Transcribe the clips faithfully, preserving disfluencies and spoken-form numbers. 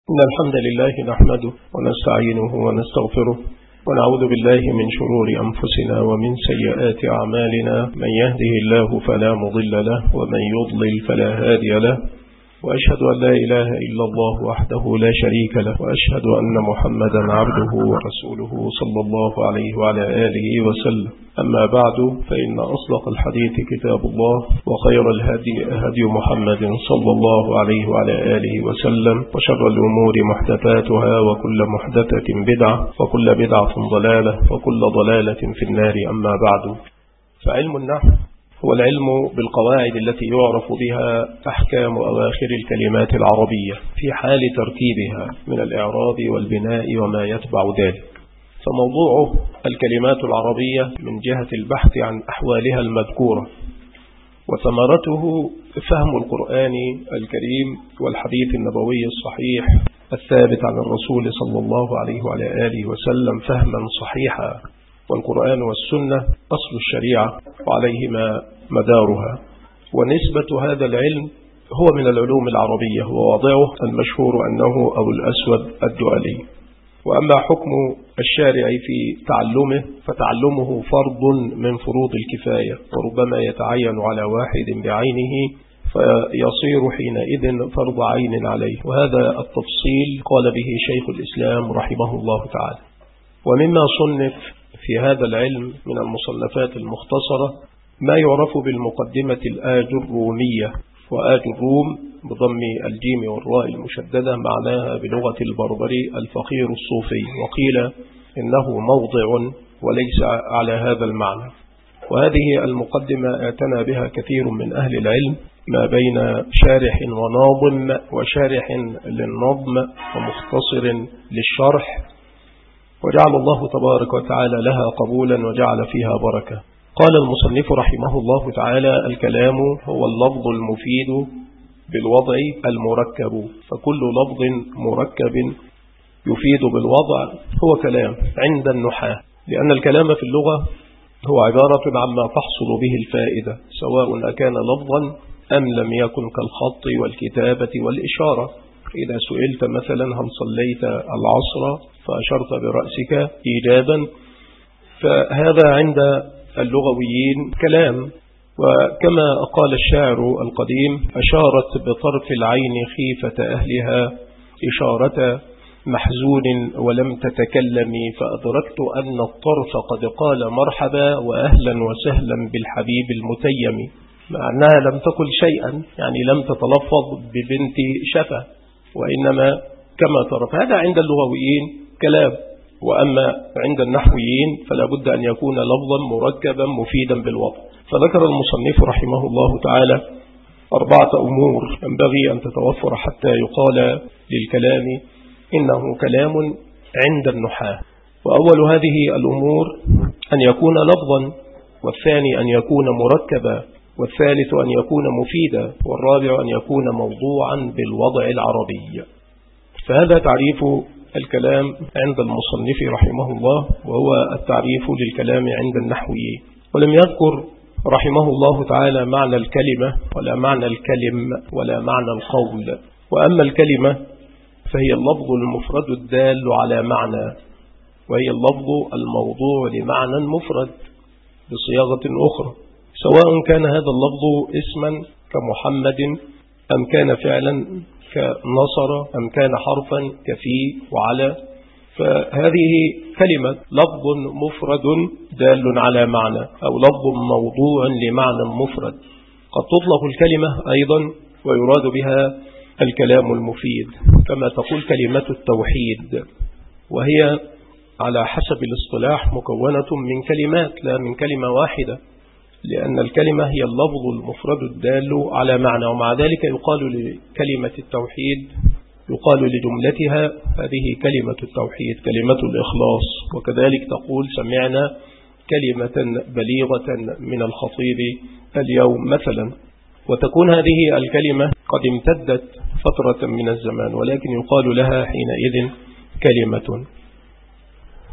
إن الحمد لله نحمده ونستعينه ونستغفره ونعوذ بالله من شرور أنفسنا ومن سيئات أعمالنا. من يهده الله فلا مضل له ومن يضلل فلا هادي له، وأشهد أن لا إله إلا الله وحده لا شريك له، وأشهد أن محمدا عبده ورسوله صلى الله عليه وعلى آله وسلم. أما بعد، فإن أصدق الحديث كتاب الله، وخير الهدي هدي محمد صلى الله عليه وعلى آله وسلم، وشر الأمور محدثاتها، وكل محدثة بدعة، وكل بدعة ضلالة، وكل ضلالة في النار. أما بعد، فعلم النحو هو العلم بالقواعد التي يعرف بها أحكام أواخر الكلمات العربية في حال ترتيبها من الإعراب والبناء وما يتبع ذلك. فموضوع الكلمات العربية من جهة البحث عن أحوالها المذكورة، وثمرته فهم القرآن الكريم والحديث النبوي الصحيح الثابت عن الرسول صلى الله عليه وعلى آله وسلم فهما صحيحا. والقرآن والسنة أصل الشريعة وعليهما مدارها، ونسبة هذا العلم هو من العلوم العربية، وواضعه المشهور أنه أبو الأسود الدؤلي. وأما حكم الشارع في تعلمه فتعلمه فرض من فروض الكفاية، وربما يتعين على واحد بعينه فيصير حينئذ فرض عين عليه، وهذا التفصيل قال به شيخ الإسلام رحمه الله تعالى. ومما صنف في هذا العلم من المصنفات المختصرة ما يعرف بالمقدمة الآجرومية، وآجروم بضم الجيم والراء المشددة معناها بلغة البربري الفقير الصوفي، وقيل إنه موضع وليس على هذا المعنى. وهذه المقدمة اعتنى بها كثير من أهل العلم، ما بين شارح وناظم وشارح للنظم ومختصر للشرح، وجعل الله تبارك وتعالى لها قبولا وجعل فيها بركة. قال المصنف رحمه الله تعالى: الكلام هو اللفظ المفيد بالوضع المركب، فكل لفظ مركب يفيد بالوضع هو كلام عند النحاة، لأن الكلام في اللغة هو عبارة عما تحصل به الفائدة، سواء أكان لفظا أم لم يكن، كالخط والكتابة والإشارة. إذا سئلت مثلا هل صليت العصر فأشرت برأسك إيجابا، فهذا عند اللغويين كلام. وكما قال الشاعر القديم: أشارت بطرف العين خيفة أهلها إشارة محزون ولم تتكلمي، فأدركت أن الطرف قد قال مرحبا وأهلا وسهلا بالحبيب المتيم، مع أنها لم تقل شيئا، يعني لم تتلفظ ببنت شفا، وإنما كما طرف. هذا عند اللغويين كلام. وأما عند النحويين فلا بد أن يكون لفظا مركبا مفيدا بالوضع. فذكر المصنف رحمه الله تعالى أربعة أمور ينبغي أن تتوفر حتى يقال للكلام إنه كلام عند النحاة. وأول هذه الأمور أن يكون لفظا، والثاني أن يكون مركبا، والثالث أن يكون مفيدا، والرابع أن يكون موضوعا بالوضع العربي. فهذا تعريف الكلام عند المصنف رحمه الله، وهو التعريف للكلام عند النحويين. ولم يذكر رحمه الله تعالى معنى الكلمة ولا معنى الكلم ولا معنى القول. وأما الكلمة فهي اللفظ المفرد الدال على معنى، وهي اللفظ الموضوع لمعنى مفرد بصياغة أخرى، سواء كان هذا اللفظ اسما كمحمد، أم كان فعلا كنصر، أم كان حرفا كفي وعلى. فهذه كلمة لفظ مفرد دال على معنى، أو لفظ موضوع لمعنى مفرد. قد تطلق الكلمة أيضا ويراد بها الكلام المفيد، كما تقول كلمة التوحيد، وهي على حسب الاصطلاح مكونة من كلمات لا من كلمة واحدة، لأن الكلمة هي اللفظ المفرد الدال على معنى. ومع ذلك يقال لكلمة التوحيد، يقال لجملتها هذه كلمة التوحيد، كلمة الإخلاص. وكذلك تقول سمعنا كلمة بليغة من الخطيب اليوم مثلا، وتكون هذه الكلمة قد امتدت فترة من الزمان، ولكن يقال لها حينئذ كلمة.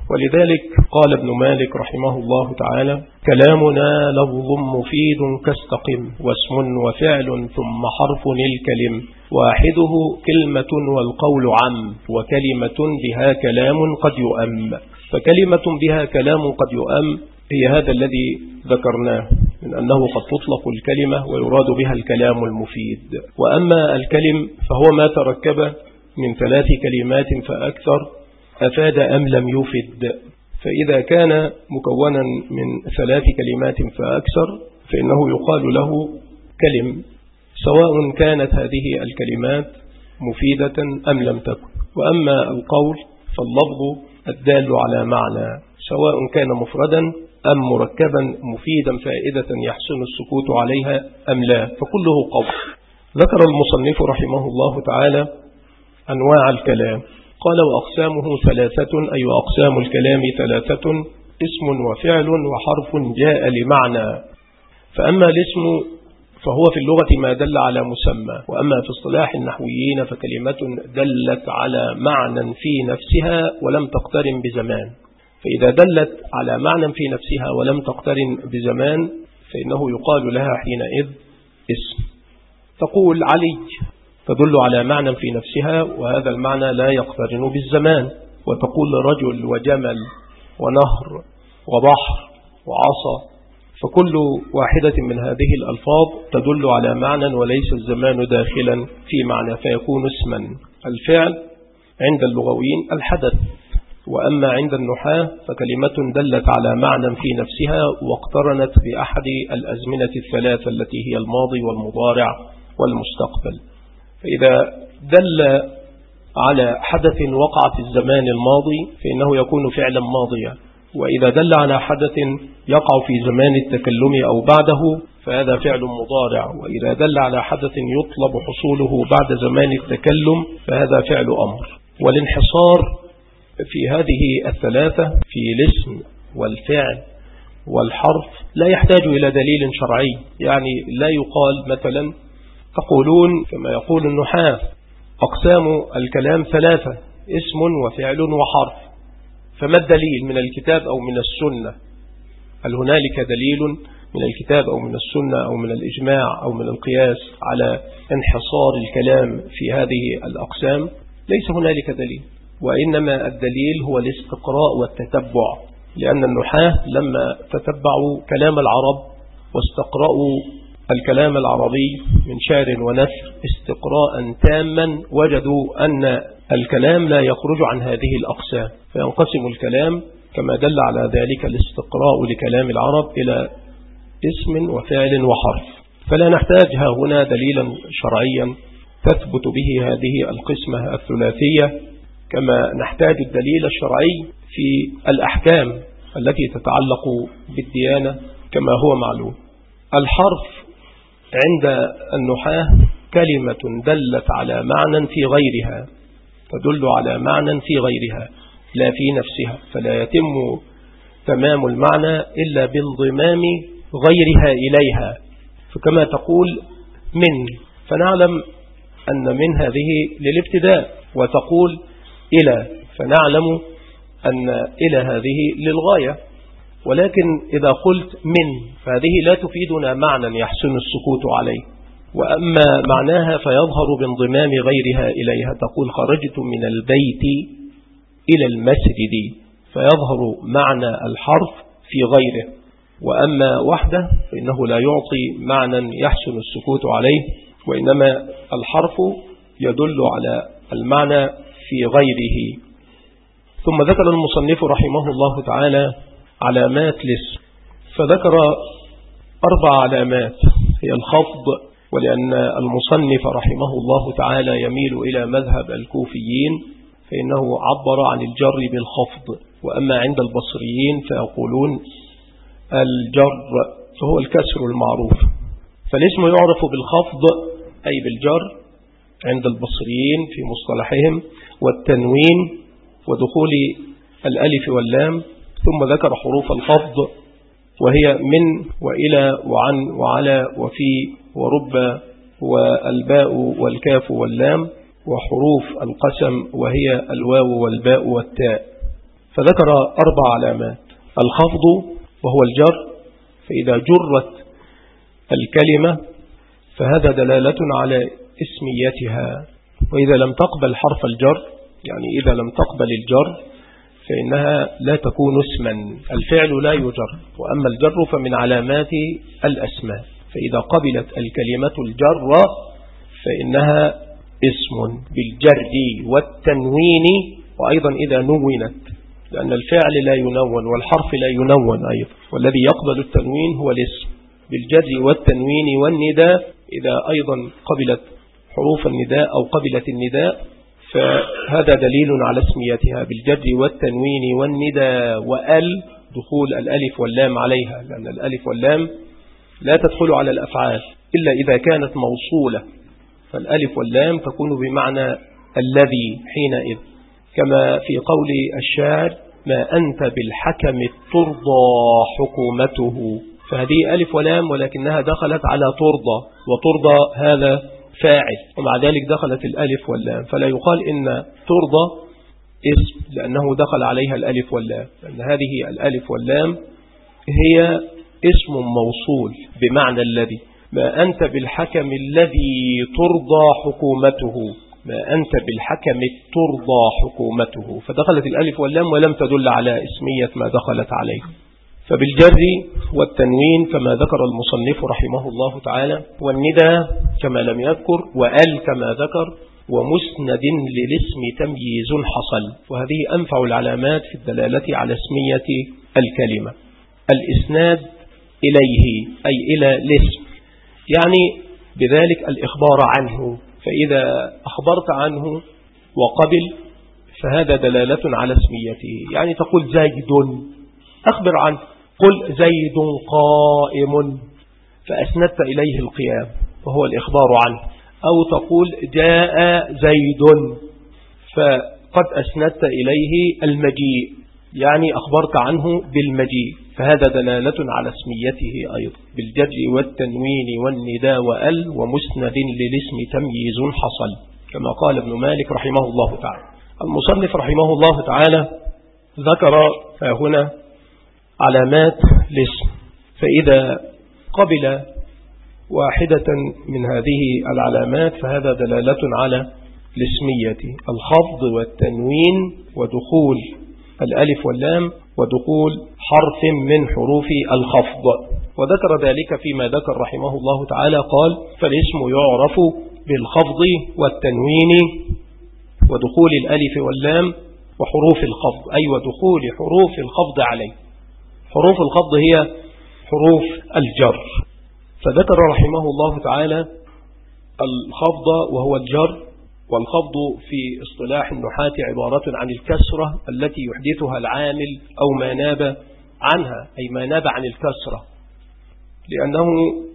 ولذلك قال ابن مالك رحمه الله تعالى: كلامنا لفظ مفيد كاستقم، واسم وفعل ثم حرف الكلم، واحده كلمة والقول عم، وكلمة بها كلام قد يؤم. فكلمة بها كلام قد يؤم هي هذا الذي ذكرناه من أنه قد تطلق الكلمة ويراد بها الكلام المفيد. وأما الكلم فهو ما تركب من ثلاث كلمات فأكثر أفاد أم لم يفد. فإذا كان مكونا من ثلاث كلمات فأكثر فإنه يقال له كلم، سواء كانت هذه الكلمات مفيدة أم لم تكن. وأما القول فاللفظ الدال على معنى، سواء كان مفردا أم مركبا مفيدا فائدة يحسن السكوت عليها أم لا، فكله قول. ذكر المصنف رحمه الله تعالى أنواع الكلام، قال: وأقسامه ثلاثة، أي أقسام الكلام ثلاثة: اسم وفعل وحرف جاء لمعنى. فأما الاسم فهو في اللغة ما دل على مسمى، وأما في اصطلاح النحويين فكلمة دلت على معنى في نفسها ولم تقترن بزمان. فإذا دلت على معنى في نفسها ولم تقترن بزمان فإنه يقال لها حينئذ اسم. تقول علي تدل على معنى في نفسها وهذا المعنى لا يقترن بالزمان. وتقول رجل وجمل ونهر وبحر وعصا، فكل واحدة من هذه الألفاظ تدل على معنى وليس الزمان داخلا في معنى فيكون اسما. الفعل عند اللغويين الحدث، وأما عند النحاة فكلمة دلت على معنى في نفسها واقترنت بأحد الأزمنة الثلاثة التي هي الماضي والمضارع والمستقبل. فإذا دل على حدث وقع في الزمان الماضي فإنه يكون فعلا ماضيا، وإذا دل على حدث يقع في زمان التكلم أو بعده فهذا فعل مضارع، وإذا دل على حدث يطلب حصوله بعد زمان التكلم فهذا فعل أمر. والانحصار في هذه الثلاثة في الاسم والفعل والحرف لا يحتاج إلى دليل شرعي. يعني لا يقال مثلا تقولون كما يقول النحاة أقسام الكلام ثلاثة: اسم وفعل وحرف، فما الدليل من الكتاب أو من السنة؟ هل هنالك دليل من الكتاب أو من السنة أو من الإجماع أو من القياس على انحصار الكلام في هذه الأقسام؟ ليس هنالك دليل، وإنما الدليل هو الاستقراء والتتبع، لأن النحاة لما تتبعوا كلام العرب واستقرأوا الكلام العربي من شعر ونثر استقراء تاما وجدوا أن الكلام لا يخرج عن هذه الأقسام، فينقسم الكلام كما دل على ذلك الاستقراء لكلام العرب إلى اسم وفعل وحرف. فلا نحتاج هنا دليلا شرعيا تثبت به هذه القسمة الثلاثية، كما نحتاج الدليل الشرعي في الأحكام التي تتعلق بالديانة كما هو معلوم. الحرف عند النحاة كلمة دلت على معنى في غيرها، تدل على معنى في غيرها لا في نفسها، فلا يتم تمام المعنى إلا بانضمام غيرها إليها. فكما تقول من، فنعلم أن من هذه للابتداء، وتقول إلى، فنعلم أن إلى هذه للغاية. ولكن إذا قلت من فهذه لا تفيدنا معنى يحسن السكوت عليه، وأما معناها فيظهر بانضمام غيرها إليها. تقول خرجت من البيت إلى المسجد، فيظهر معنى الحرف في غيره. وأما وحده فإنه لا يعطي معنى يحسن السكوت عليه، وإنما الحرف يدل على المعنى في غيره. ثم ذكر المصنف رحمه الله تعالى علامات الاسم، فذكر أربع علامات هي الخفض، ولأن المصنف رحمه الله تعالى يميل إلى مذهب الكوفيين فإنه عبر عن الجر بالخفض، وأما عند البصريين فيقولون الجر فهو الكسر المعروف. فالاسم يعرف بالخفض أي بالجر عند البصريين في مصطلحهم، والتنوين ودخول الألف واللام. ثم ذكر حروف الخفض وهي من وإلى وعن وعلى وفي ورب والباء والكاف واللام، وحروف القسم وهي الواو والباء والتاء. فذكر أربع علامات: الخفض وهو الجر، فإذا جرت الكلمة فهذا دلالة على اسميتها، وإذا لم تقبل حرف الجر، يعني إذا لم تقبل الجر فإنها لا تكون اسما، الفعل لا يجر، وأما الجر فمن علامات الأسماء، فإذا قبلت الكلمة الجر فإنها اسم بالجر والتنوين، وأيضا إذا نونت، لأن الفعل لا ينون والحرف لا ينون أيضا، والذي يقبل التنوين هو الاسم بالجر والتنوين والنداء، إذا أيضا قبلت حروف النداء أو قبلت النداء فهذا دليل على اسميتها بالجر والتنوين والنداء. وأل دخول الألف واللام عليها، لأن الألف واللام لا تدخل على الأفعال إلا إذا كانت موصولة، فالألف واللام تكون بمعنى الذي حينئذ، كما في قول الشاعر: ما أنت بالحكم ترضى حكومته، فهذه ألف ولام ولكنها دخلت على ترضى، وترضى هذا فاعل، ومع ذلك دخلت الألف واللام، فلا يقال إن ترضى اسم لأنه دخل عليها الألف واللام، لأن هذه الألف واللام هي اسم موصول بمعنى الذي. ما أنت بالحكم الذي ترضى حكومته، ما أنت بالحكم ترضى حكومته، فدخلت الألف واللام ولم تدل على اسمية ما دخلت عليه. فبالجر والتنوين كما ذكر المصنف رحمه الله تعالى، والندى كما لم يذكر، وأل كما ذكر، ومسند للاسم تمييز حصل، وهذه أنفع العلامات في الدلالة على اسمية الكلمة. الإسناد إليه أي إلى الاسم، يعني بذلك الإخبار عنه، فإذا أخبرت عنه وقبل فهذا دلالة على اسميته، يعني تقول زيد أخبر عنه، قل زيد قائم فأسندت إليه القيام وهو الإخبار عنه، أو تقول جاء زيد فقد أسندت إليه المجيء، يعني أخبرت عنه بالمجيء، فهذا دلالة على اسميته أيضا بالجر والتنوين والنداء وأل، ومسند للاسم تمييز حصل، كما قال ابن مالك رحمه الله تعالى. المصنف رحمه الله تعالى ذكر هنا علامات الاسم، فإذا قبل واحدة من هذه العلامات فهذا دلالة على الاسمية: الخفض والتنوين ودخول الألف واللام ودخول حرف من حروف الخفض. وذكر ذلك فيما ذكر رحمه الله تعالى، قال: فالاسم يعرف بالخفض والتنوين ودخول الألف واللام وحروف الخفض، أي ودخول حروف الخفض عليه. حروف الخفض هي حروف الجر، فذكر رحمه الله تعالى الخفض وهو الجر، والخفض في اصطلاح النحاة عبارة عن الكسرة التي يحدثها العامل أو ما ناب عنها، أي ما ناب عن الكسرة، لأنه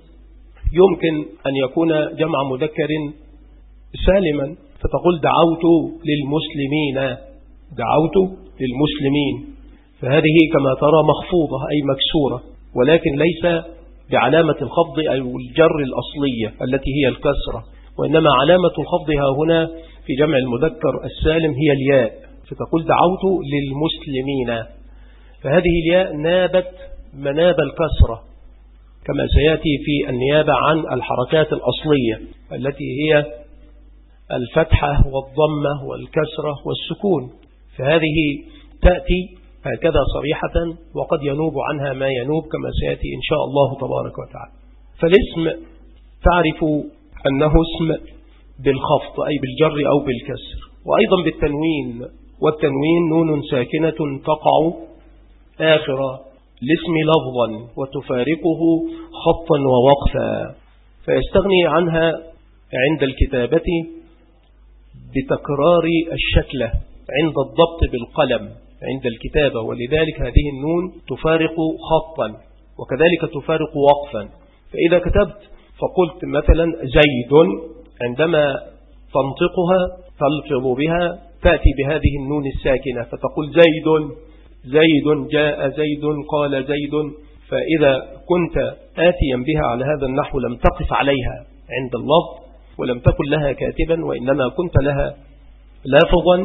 يمكن أن يكون جمع مذكر سالما، فتقول دعوت للمسلمين، دعوت للمسلمين، فهذه كما ترى مخفوضة أي مكسورة، ولكن ليس بعلامة الخفض أو الجر الأصلية التي هي الكسرة، وإنما علامة الخفض هنا في جمع المذكر السالم هي الياء، فتقول دعوت للمسلمين، فهذه الياء نابت مناب الكسرة، كما سيأتي في النيابة عن الحركات الأصلية التي هي الفتحة والضمة والكسرة والسكون، فهذه تأتي هكذا صريحة، وقد ينوب عنها ما ينوب كما سيأتي إن شاء الله تبارك وتعالى. فالاسم تعرف أنه اسم بالخفض أي بالجر أو بالكسر، وأيضا بالتنوين، والتنوين نون ساكنة تقع آخر الاسم لفظا وتفارقه خطا ووقفا، فيستغني عنها عند الكتابة بتكرار الشكلة عند الضبط بالقلم عند الكتابة، ولذلك هذه النون تفارق خطا وكذلك تفارق وقفا. فإذا كتبت فقلت مثلا زيد، عندما تنطقها تلفظ بها تأتي بهذه النون الساكنة فتقول زيد، زيد جاء زيد قال زيد، فإذا كنت آتيا بها على هذا النحو لم تقف عليها عند اللفظ ولم تكن لها كاتبا وإنما كنت لها لافظا،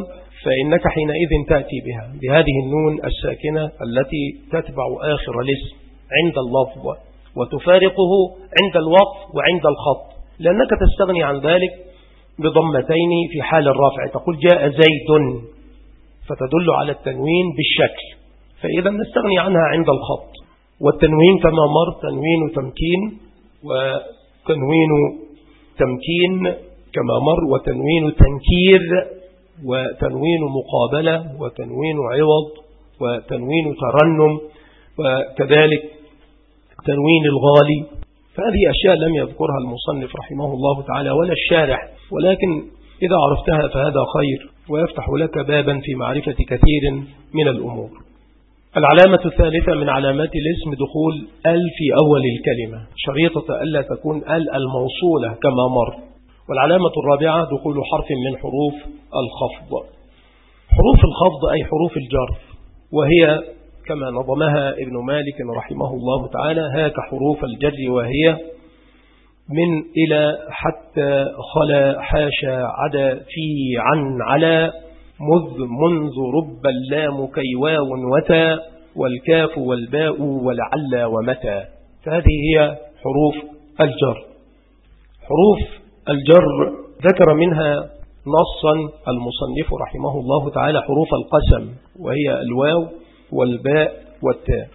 فإنك حينئذ تأتي بها بهذه النون الساكنة التي تتبع آخر الاسم عند اللفظ وتفارقه عند الوقف وعند الخط، لأنك تستغني عن ذلك بضمتين في حال الرفع، تقول جاء زيد فتدل على التنوين بالشكل، فإذا نستغني عنها عند الخط. والتنوين كما مر تنوين تمكين وتنوين تمكين كما مر، وتنوين تنكير وتنوين مقابلة وتنوين عوض وتنوين ترنم وكذلك تنوين الغالي. فهذه أشياء لم يذكرها المصنف رحمه الله تعالى ولا الشارح، ولكن إذا عرفتها فهذا خير ويفتح لك بابا في معرفة كثير من الأمور. العلامة الثالثة من علامات الاسم دخول ال في أول الكلمة، شريطة ألا تكون ال الموصولة كما مر. والعلامة الرابعة دخول حرف من حروف الخفض. حروف الخفض أي حروف الجر، وهي كما نظمها ابن مالك رحمه الله تعالى هاك حروف الجر، وهي من إلى حتى خلا حاشا عدا في عن على مذ منذ رب اللام كي واو وتا والكاف والباء ولعل ومتى. فهذه هي حروف الجر. حروف الجر ذكر منها نصا المصنف رحمه الله تعالى حروف القسم، وهي الواو والباء والتاء.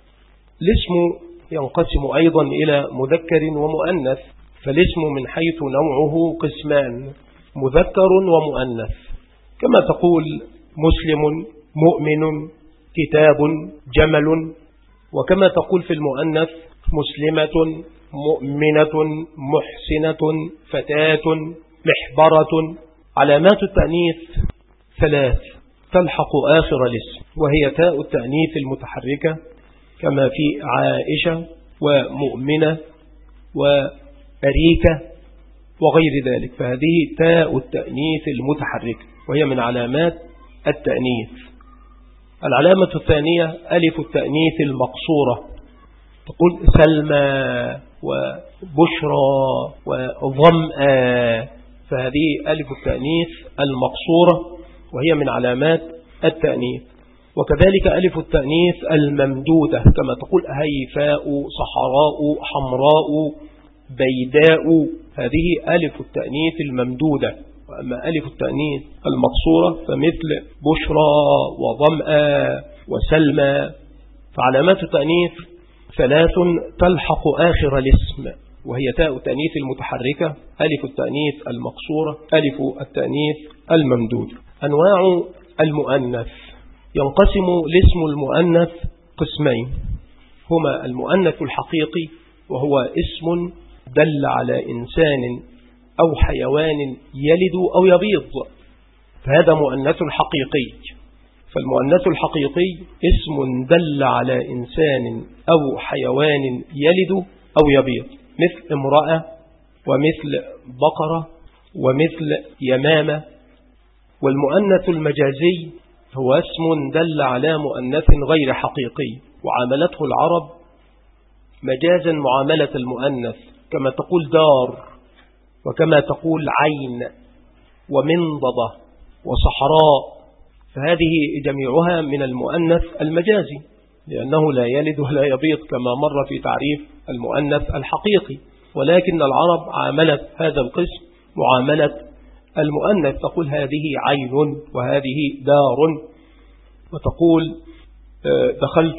الاسم ينقسم أيضا إلى مذكر ومؤنث، فالاسم من حيث نوعه قسمان، مذكر ومؤنث، كما تقول مسلم، مؤمن، كتاب، جمل. وكما تقول في المؤنث مسلمة، مؤمنة، محسنة، فتاة، محبرة. علامات التأنيث ثلاث تلحق آخر الاسم، وهي تاء التأنيث المتحركة كما في عائشة ومؤمنة وأريكة وغير ذلك، فهذه تاء التأنيث المتحركة وهي من علامات التأنيث. العلامة الثانية ألف التأنيث المقصورة، تقول سلمى وبشرى وظمأ، فهذه ألف التأنيث المقصورة وهي من علامات التأنيث. وكذلك ألف التأنيث الممدودة، كما تقول هيفاء، صحراء، حمراء، بيداء، هذه ألف التأنيث الممدودة. وأما ألف التأنيث المقصورة فمثل بشرى وظمأ وسلمى. فعلامات التأنيث ثلاث تلحق آخر الاسم، وهي تاء التأنيث المتحركة، ألف التأنيث المقصورة، ألف التأنيث الممدود. أنواع المؤنث، ينقسم الاسم المؤنث قسمين، هما المؤنث الحقيقي وهو اسم دل على إنسان أو حيوان يلد أو يبيض، فهذا مؤنث حقيقي. فالمؤنث الحقيقي اسم دل على إنسان أو حيوان يلد أو يبيض، مثل امرأة ومثل بقرة ومثل يمامة. والمؤنث المجازي هو اسم دل على مؤنث غير حقيقي وعاملته العرب مجازا معاملة المؤنث، كما تقول دار وكما تقول عين ومنضدة وصحراء، فهذه جميعها من المؤنث المجازي، لأنه لا يلد ولا يبيض كما مر في تعريف المؤنث الحقيقي. ولكن العرب عاملت هذا القسم معاملة المؤنث، تقول هذه عين وهذه دار، وتقول دخلت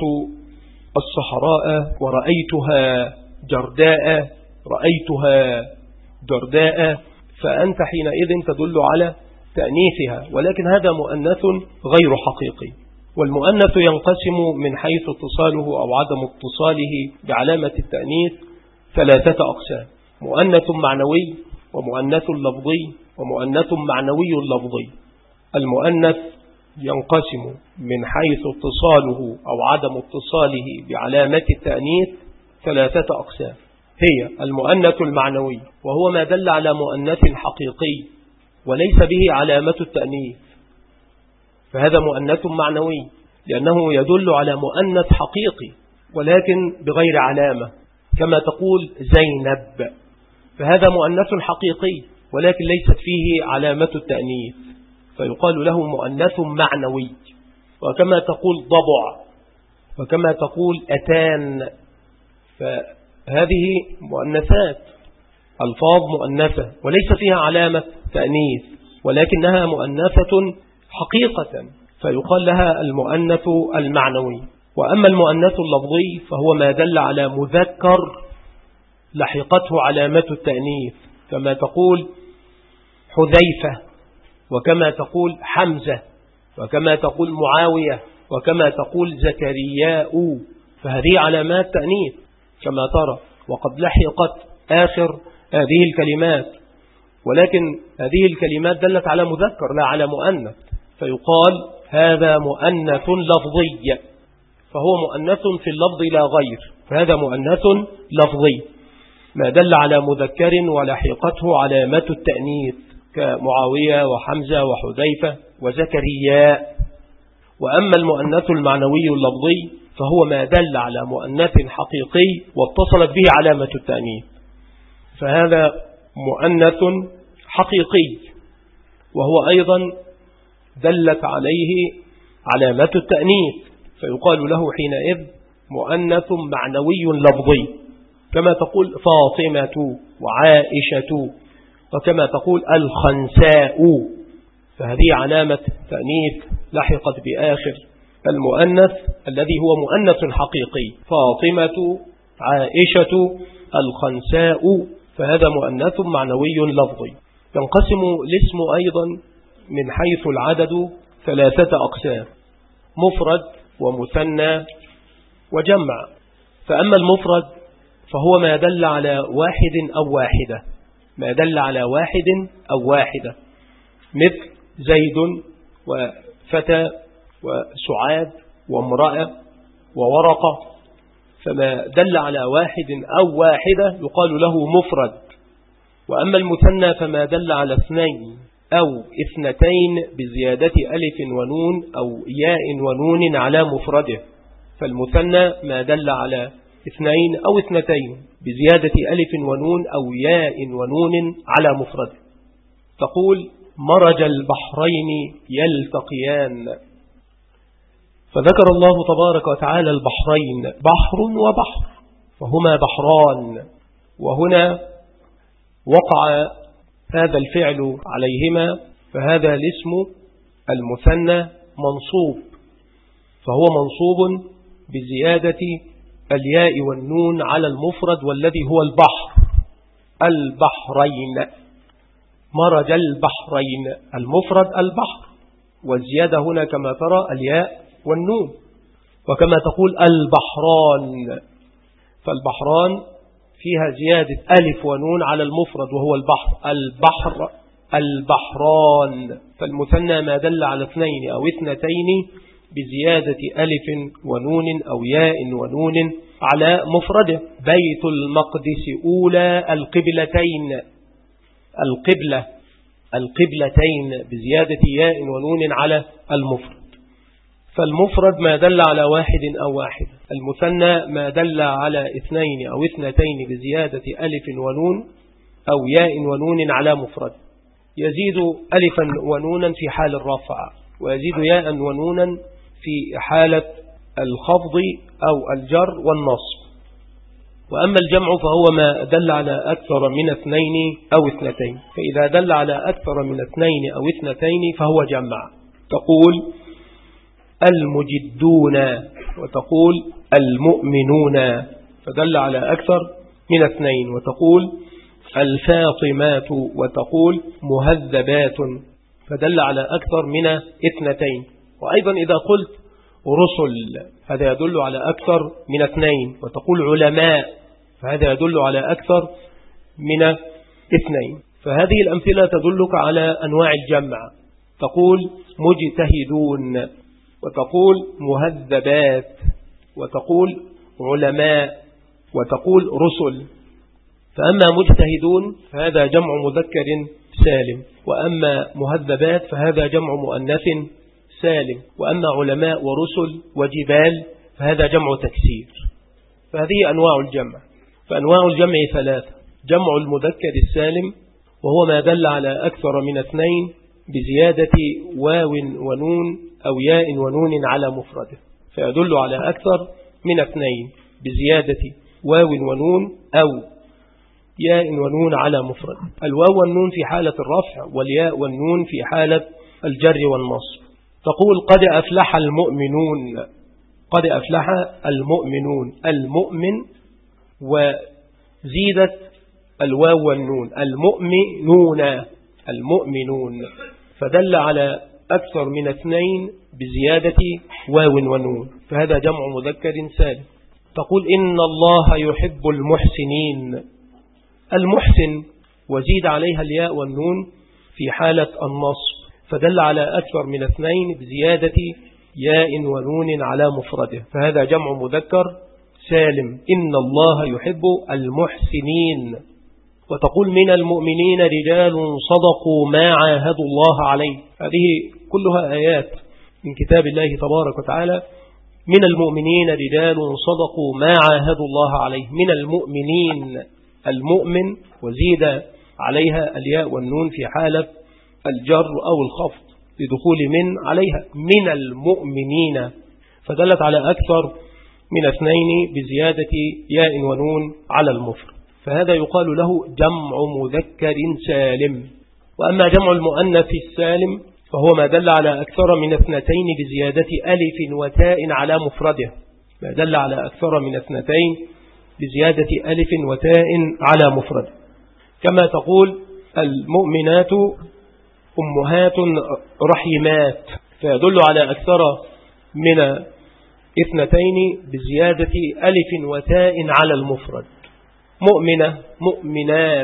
الصحراء ورأيتها جرداء، رأيتها جرداء، فأنت حينئذ تدل على تأنيثها، ولكن هذا مؤنث غير حقيقي. والمؤنث ينقسم من حيث اتصاله أو عدم اتصاله بعلامة التأنيث ثلاثة أقسام: مؤنث معنوي ومؤنث لفظي ومؤنث معنوي لفظي. المؤنث ينقسم من حيث اتصاله أو عدم اتصاله بعلامة التأنيث ثلاثة أقسام، هي المؤنث المعنوي وهو ما دل على مؤنث حقيقي وليس به علامة التأنيث، فهذا مؤنث معنوي لأنه يدل على مؤنث حقيقي ولكن بغير علامة، كما تقول زينب، فهذا مؤنث حقيقي ولكن ليست فيه علامة التأنيث، فيقال له مؤنث معنوي. وكما تقول ضبع، وكما تقول أتان، فهذه مؤنثات ألفاظ مؤنثة وليس فيها علامة تأنيث، ولكنها مؤنثة حقيقة، فيقال لها المؤنث المعنوي. وأما المؤنث اللفظي فهو ما دل على مذكر لحقته علامة التأنيث، كما تقول حذيفة، وكما تقول حمزة، وكما تقول معاوية، وكما تقول زكرياء، فهذه علامات تأنيث كما ترى، وقد لحقت آخر هذه الكلمات، ولكن هذه الكلمات دلت على مذكر لا على مؤنث، فيقال هذا مؤنث لفظي، فهو مؤنث في اللفظ لا غير، فهذا مؤنث لفظي ما دل على مذكر ولحقته علامة التأنيث كمعاوية وحمزة وحذيفة وزكرياء. وأما المؤنث المعنوي اللفظي فهو ما دل على مؤنث حقيقي واتصلت به علامة التأنيث، فهذا مؤنث حقيقي، وهو أيضا دلت عليه علامة التأنيث، فيقال له حينئذ مؤنث معنوي لفظي، كما تقول فاطمة وعائشة، وكما تقول الخنساء، فهذه علامة تأنيث لحقت بآخر المؤنث الذي هو مؤنث حقيقي، فاطمة عائشة الخنساء، فهذا مؤنث معنوي لفظي. ينقسم الاسم أيضا من حيث العدد ثلاثة أقسام: مفرد ومثنى وجمع. فأما المفرد فهو ما دل على واحد أو واحدة، ما دل على واحد أو واحدة، مثل زيد وفتى وسعاد وامرأة وورقة، فما دل على واحد أو واحدة يقال له مفرد. وأما المثنى فما دل على اثنين أو اثنتين بزيادة ألف ونون أو ياء ونون على مفرده، فالمثنى ما دل على اثنين أو اثنتين بزيادة ألف ونون أو ياء ونون على مفرده. تقول مرج البحرين يلتقيان، فذكر الله تبارك وتعالى البحرين، بحر وبحر، وهما بحران، وهنا وقع هذا الفعل عليهما، فهذا الاسم المثنى منصوب، فهو منصوب بزيادة الياء والنون على المفرد والذي هو البحر، البحرين، مرج البحرين، المفرد البحر، والزيادة هنا كما ترى الياء والنون. وكما تقول البحران، فالبحران فيها زيادة ألف ونون على المفرد وهو البحر، البحر البحران، فالمثنى ما دل على اثنين أو اثنتين بزيادة ألف ونون أو ياء ونون على مفرده. بيت المقدس أولى القبلتين، القبلة القبلتين بزيادة ياء ونون على المفرد، فالمفرد ما دل على واحد أو واحد، المثنى ما دل على اثنين أو اثنتين بزيادة ألف ونون أو ياء ونون على مفرد، يزيد ألفا ونونا في حال الرفع، ويزيد ياء ونونا في حالة الخفض أو الجر والنصب. وأما الجمع فهو ما دل على أكثر من اثنين أو اثنتين، فإذا دل على أكثر من اثنين أو اثنتين فهو جمع. تقول المجدون، وتقول المؤمنون، فدل على أكثر من اثنين، وتقول الفاطمات، وتقول مهذبات، فدل على أكثر من اثنتين. وأيضا إذا قلت رسل هذا يدل على أكثر من اثنين، وتقول علماء فهذا يدل على أكثر من اثنين. فهذه الأمثلة تدلك على أنواع الجمع، تقول مجتهدون، وتقول مهذبات، وتقول علماء، وتقول رسل. فأما مجتهدون فهذا جمع مذكر سالم، وأما مهذبات فهذا جمع مؤنث سالم، وأما علماء ورسل وجبال فهذا جمع تكسير. فهذه أنواع الجمع. فأنواع الجمع ثلاثة: جمع المذكر السالم وهو ما دل على أكثر من اثنين بزيادة واو ونون أو ياء ونون على مفرده، فيدل على أكثر من اثنين بزيادة واو ونون أو ياء ونون على مفرده. الواو والنون في حالة الرفع، والياء والنون في حالة الجر والنصب. تقول قد أفلح المؤمنون، قد أفلح المؤمنون، المؤمن، وزيدت الواو والنون، المؤمنون، المؤمنون، فدل على أكثر من اثنين بزيادة واو ونون، فهذا جمع مذكر سالم. تقول إن الله يحب المحسنين، المحسن، وزيد عليها الياء والنون في حالة النصب، فدل على أكثر من اثنين بزيادة ياء ونون على مفرده، فهذا جمع مذكر سالم. إن الله يحب المحسنين. وتقول من المؤمنين رجال صدقوا ما عاهدوا الله عليه، هذه كلها آيات من كتاب الله تبارك وتعالى. من المؤمنين رجال صدقوا ما عاهدوا الله عليه، من المؤمنين، المؤمن، وزيد عليها الياء والنون في حالة الجر أو الخفض لدخول من عليها، من المؤمنين، فدلت على أكثر من اثنين بزيادة ياء ونون على المفرد، فهذا يقال له جمع مذكر سالم. وأما جمع المؤنث السالم فهو ما دل على أكثر من اثنتين بزيادة ألف وتاء على مفرده، ما دل على أكثر من اثنتين بزيادة ألف وتاء على مفرده، كما تقول المؤمنات أمهات رحيمات، فيدل على أكثر من اثنتين بزيادة ألف وتاء على المفرد، مؤمنة، مؤمنات،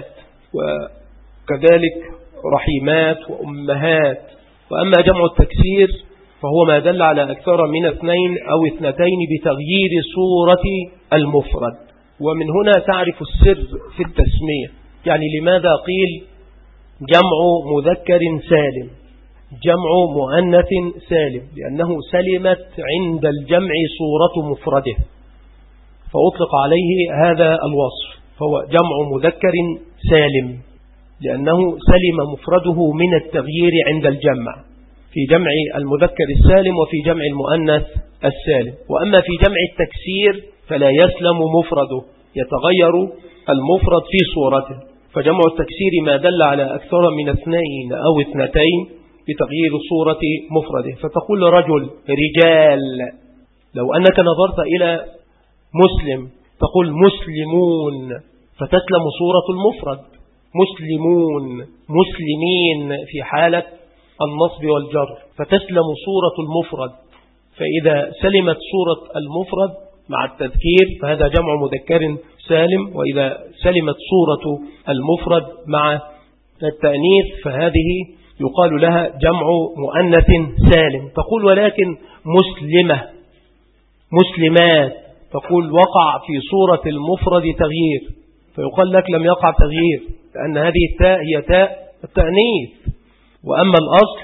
وكذلك رحيمات وأمهات. وأما جمع التكسير فهو ما دل على أكثر من اثنين أو اثنتين بتغيير صورة المفرد، ومن هنا تعرف السر في التسمية. يعني لماذا قيل جمع مذكر سالم، جمع مؤنث سالم؟ لأنه سلمت عند الجمع صورة مفرده، فأطلق عليه هذا الوصف، فهو جمع مذكر سالم لأنه سلم مفرده من التغيير عند الجمع، في جمع المذكر السالم وفي جمع المؤنث السالم. وأما في جمع التكسير فلا يسلم مفرده، يتغير المفرد في صورته، فجمع التكسير ما دل على أكثر من اثنين أو اثنتين بتغيير صورة مفرده. فتقول رجل، رجال، لو أنك نظرت إلى مسلم تقول مسلمون، فتسلم صورة المفرد، مسلمون، مسلمين في حالة النصب والجر، فتسلم صورة المفرد. فإذا سلمت صورة المفرد مع التذكير فهذا جمع مذكر سالم، وإذا سلمت صورة المفرد مع التأنيث فهذه يقال لها جمع مؤنث سالم. تقول ولكن مسلمة، مسلمات، تقول وقع في صورة المفرد تغيير، فيقال لك لم يقع تغيير لأن هذه التاء هي تاء التأنيث، وأما الأصل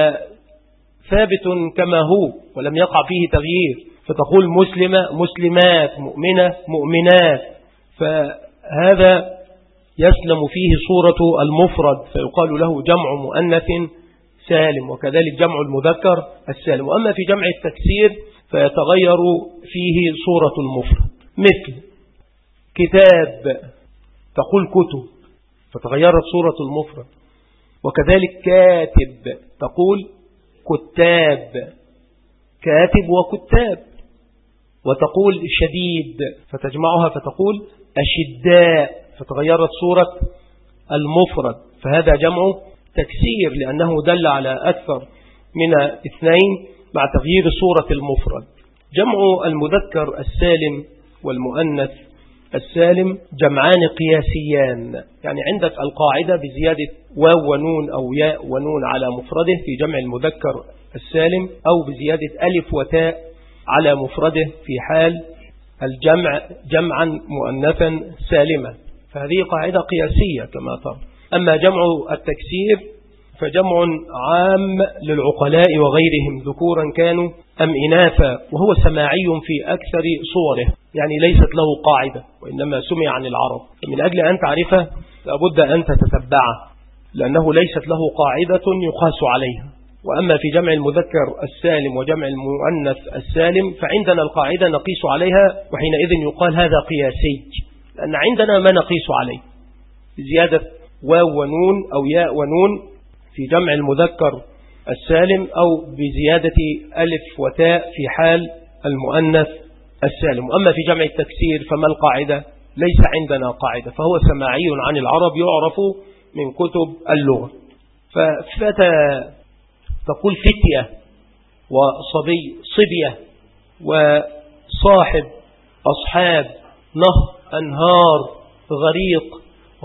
فثابت كما هو ولم يقع فيه تغيير، فتقول مسلمة، مسلمات، مؤمنة، مؤمنات، فهذا يسلم فيه صورة المفرد فيقال له جمع مؤنث سالم، وكذلك جمع المذكر السالم. وأما في جمع التكسير فيتغير فيه صورة المفرد، مثل كتاب تقول كتب فتغيرت صورة المفرد، وكذلك كاتب تقول كتاب، كاتب وكتاب، وتقول شديد فتجمعها فتقول أشداء فتغيرت صورة المفرد، فهذا جمع تكسير لأنه دل على أكثر من اثنين مع تغيير صورة المفرد. جمع المذكر السالم والمؤنث السالم جمعان قياسيان، يعني عندك القاعدة بزيادة واو ونون أو ياء ونون على مفرده في جمع المذكر السالم، أو بزيادة ألف وتاء على مفرده في حال الجمع جمعا مؤنثا سالما، فهذه قاعدة قياسية كما ترى. أما جمع التكسير فجمع عام للعقلاء وغيرهم ذكورا كانوا أم إناثا، وهو سماعي في أكثر صوره، يعني ليست له قاعدة وإنما سمع عن العرب، فمن أجل أن تعرفه لابد أن تتتبعه. لأنه ليست له قاعدة يقاس عليها. وأما في جمع المذكر السالم وجمع المؤنث السالم فعندنا القاعدة نقيس عليها، وحينئذ يقال هذا قياسي، لأن عندنا ما نقيس عليه زيادة واو ونون أو ياء ونون في جمع المذكر السالم، أو بزيادة ألف وتاء في حال المؤنث السالم. أما في جمع التكسير فما القاعدة؟ ليس عندنا قاعدة، فهو سماعي عن العرب يعرف من كتب اللغة. ففتى تقول فتية، وصبي صبية، وصاحب، أصحاب، نهر، أنهار، غريق،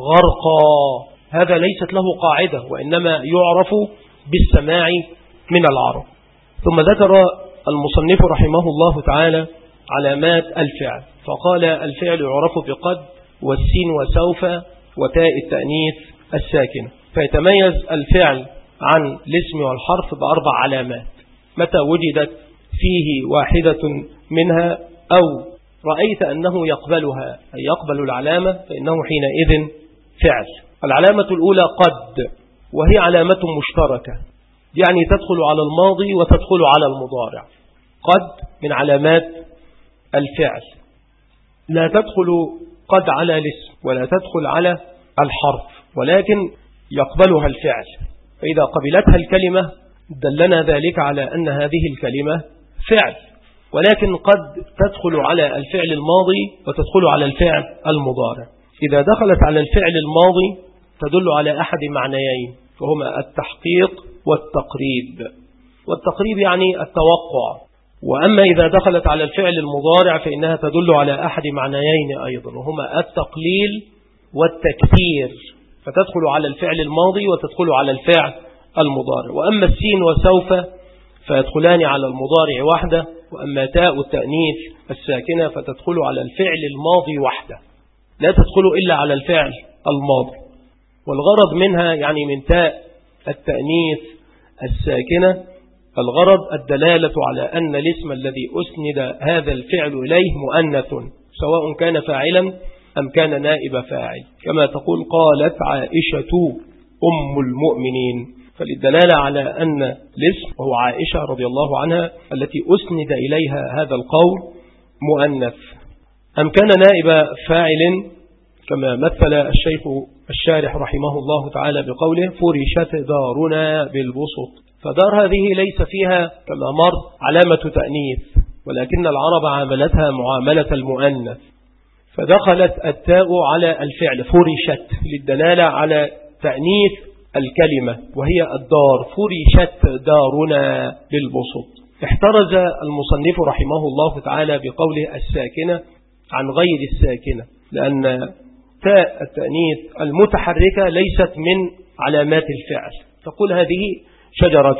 غرقا، هذا ليست له قاعدة، وإنما يعرف بالسماع من العرب. ثم ذكر المصنف رحمه الله تعالى علامات الفعل، فقال الفعل يعرف بقد والسين وسوف وتاء التأنيث الساكنة. فيتميز الفعل عن الاسم والحرف بأربع علامات، متى وجدت فيه واحدة منها أو رأيت أنه يقبلها أي يقبل العلامة فإنه حينئذ فعل. العلامة الأولى قد، وهي علامة مشتركة، يعني تدخل على الماضي وتدخل على المضارع. قد من علامات الفعل، لا تدخل قد على الاسم ولا تدخل على الحرف، ولكن يقبلها الفعل. فإذا قبلتها الكلمة دلنا ذلك على أن هذه الكلمة فعل. ولكن قد تدخل على الفعل الماضي وتدخل على الفعل المضارع. إذا دخلت على الفعل الماضي تدل على أحد معنيين، فهما التحقيق والتقريب. والتقريب يعني التوقع. وأما إذا دخلت على الفعل المضارع فإنها تدل على أحد معنيين أيضا، وهما التقليل والتكثير، فتدخل على الفعل الماضي وتدخل على الفعل المضارع. وأما السين وسوف فيدخلان على المضارع وحده، وأما تاء التأنيث الساكنة فتدخل على الفعل الماضي وحده، لا تدخل إلا على الفعل الماضي. والغرض منها يعني من تاء التأنيث الساكنة الغرض الدلالة على أن الاسم الذي أسند هذا الفعل إليه مؤنث، سواء كان فاعلا أم كان نائب فاعل، كما تقول قالت عائشة أم المؤمنين، فللدلالة على أن الاسم وهو عائشة رضي الله عنها التي أسند إليها هذا القول مؤنث. أم كان نائب فاعل كما مثل الشيخ الشارح رحمه الله تعالى بقوله فرشت دارنا بالبسط. فدار هذه ليس فيها كما مر علامة تأنيث، ولكن العرب عاملتها معاملة المؤنث، فدخلت التاء على الفعل فرشت للدلالة على تأنيث الكلمة وهي الدار، فرشت دارنا بالبسط. احترز المصنف رحمه الله تعالى بقوله الساكنة عن غير الساكنة، لأن تاء التأنيث المتحركة ليست من علامات الفعل. تقول هذه شجرة،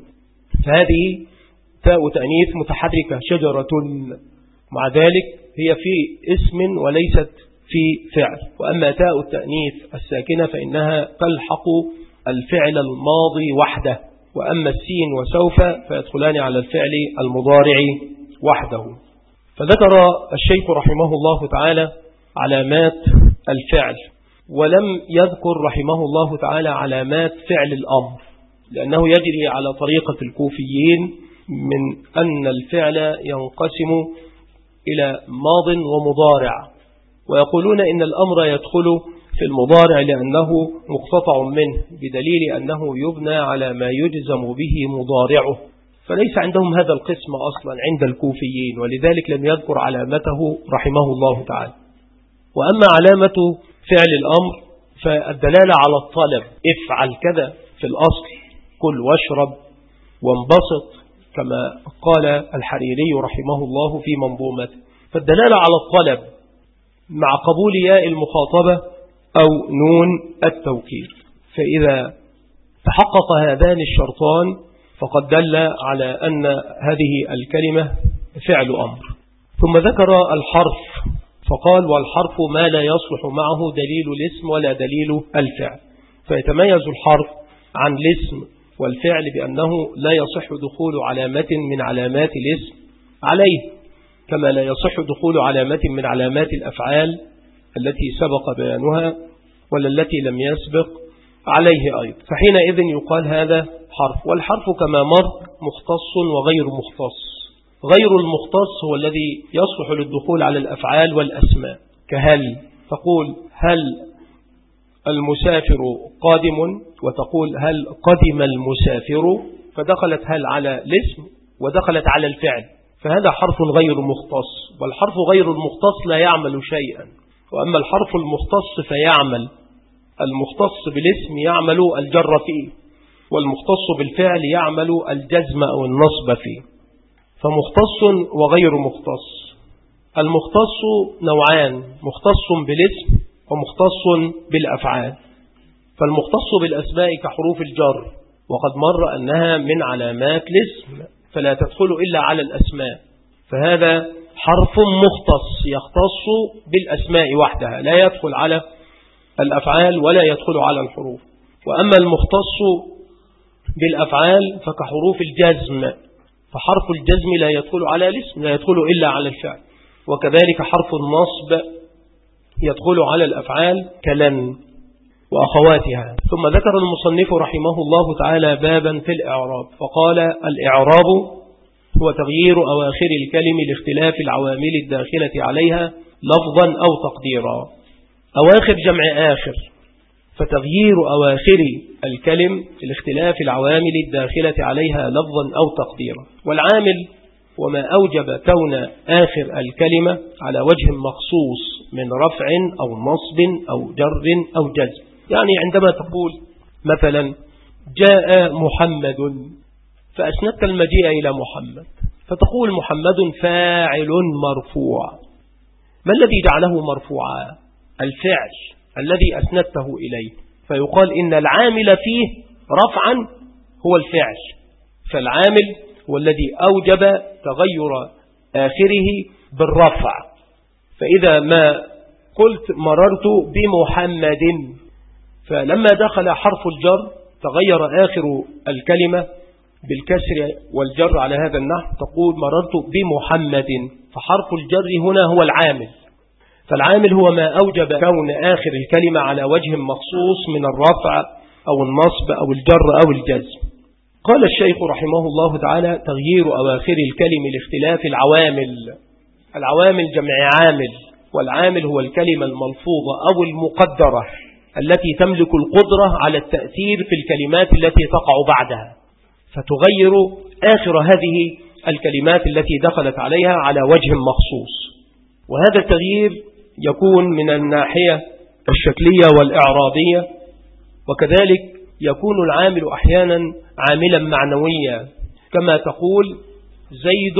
فهذه تاء تأنيث متحركة شجرة، مع ذلك هي في اسم وليست في فعل. وأما تاء التأنيث الساكنة فإنها تلحق الفعل الماضي وحده، وأما السين وسوف فيدخلان على الفعل المضارع وحده. فذكر الشيخ رحمه الله تعالى علامات الفعل، ولم يذكر رحمه الله تعالى علامات فعل الأمر، لأنه يجري على طريقة الكوفيين من أن الفعل ينقسم إلى ماض ومضارع، ويقولون إن الأمر يدخل في المضارع لأنه مقتطع منه، بدليل أنه يبنى على ما يجزم به مضارعه، فليس عندهم هذا القسم أصلا عند الكوفيين، ولذلك لم يذكر علامته رحمه الله تعالى. وأما علامة فعل الأمر فالدلالة على الطلب، افعل كذا في الأصل، كل واشرب وانبسط كما قال الحريري رحمه الله في منظومته. فالدلالة على الطلب مع قبول ياء المخاطبة أو نون التوكيد، فإذا تحقق هذان الشرطان فقد دل على أن هذه الكلمة فعل أمر. ثم ذكر الحرف فقال والحرف ما لا يصلح معه دليل الاسم ولا دليل الفعل. فيتميز الحرف عن الاسم والفعل بأنه لا يصح دخول علامة من علامات الاسم عليه، كما لا يصح دخول علامة من علامات الأفعال التي سبق بيانها ولا التي لم يسبق عليه أيضا، فحينئذ يقال هذا حرف. والحرف كما مر مختص وغير مختص. غير المختص هو الذي يصلح للدخول على الأفعال والأسماء، كهل، تقول هل المسافر قادم، وتقول هل قدم المسافر، فدخلت هل على الاسم ودخلت على الفعل، فهذا حرف غير مختص. والحرف غير المختص لا يعمل شيئا، وأما الحرف المختص فيعمل. المختص بالاسم يعمل الجر فيه، والمختص بالفعل يعمل الجزم أو النصب فيه. فمختص وغير مختص. المختص نوعان: مختص بالاسم ومختص بالأفعال. فالمختص بالأسماء كحروف الجر، وقد مر أنها من علامات الاسم فلا تدخل إلا على الأسماء، فهذا حرف مختص يختص بالأسماء وحدها، لا يدخل على الأفعال ولا يدخل على الحروف. وأما المختص بالأفعال فكحروف الجزم، فحرف الجزم لا يدخل على الاسم، لا يدخل إلا على الفعل. وكذلك حرف النصب يدخل على الأفعال كلن وأخواتها. ثم ذكر المصنف رحمه الله تعالى بابا في الإعراب، فقال: الإعراب هو تغيير أواخر الكلم لاختلاف العوامل الداخلة عليها لفظا أو تقديرا. أواخر جمع آخر، فتغيير أواخر الكلم لاختلاف العوامل الداخلة عليها لفظا أو تقديرا. والعامل وما أوجب كون آخر الكلمة على وجه مخصوص من رفع أو نصب أو جر أو جزم. يعني عندما تقول مثلا جاء محمد، فأسندت المجيء إلى محمد، فتقول محمد فاعل مرفوع. ما الذي جعله مرفوعا؟ الفعل الذي أسندته إليه، فيقال إن العامل فيه رفعا هو الفعل، فالعامل هو الذي أوجب تغير آخره بالرفع. فإذا ما قلت مررت بمحمد، فلما دخل حرف الجر تغير آخر الكلمة بالكسر والجر على هذا النحو، تقول مررت بمحمد، فحرف الجر هنا هو العامل. فالعامل هو ما أوجب كون آخر الكلمة على وجه مخصوص من الرفع أو النصب أو الجر أو الجزم. قال الشيخ رحمه الله تعالى: تغيير أواخر الكلم لاختلاف العوامل. العوامل جمع عامل، والعامل هو الكلمة الملفوظة أو المقدرة التي تملك القدرة على التأثير في الكلمات التي تقع بعدها، فتغير آخر هذه الكلمات التي دخلت عليها على وجه مخصوص. وهذا التغيير يكون من الناحية الشكلية والإعرابية، وكذلك يكون العامل أحيانا عاملا معنويا، كما تقول زيد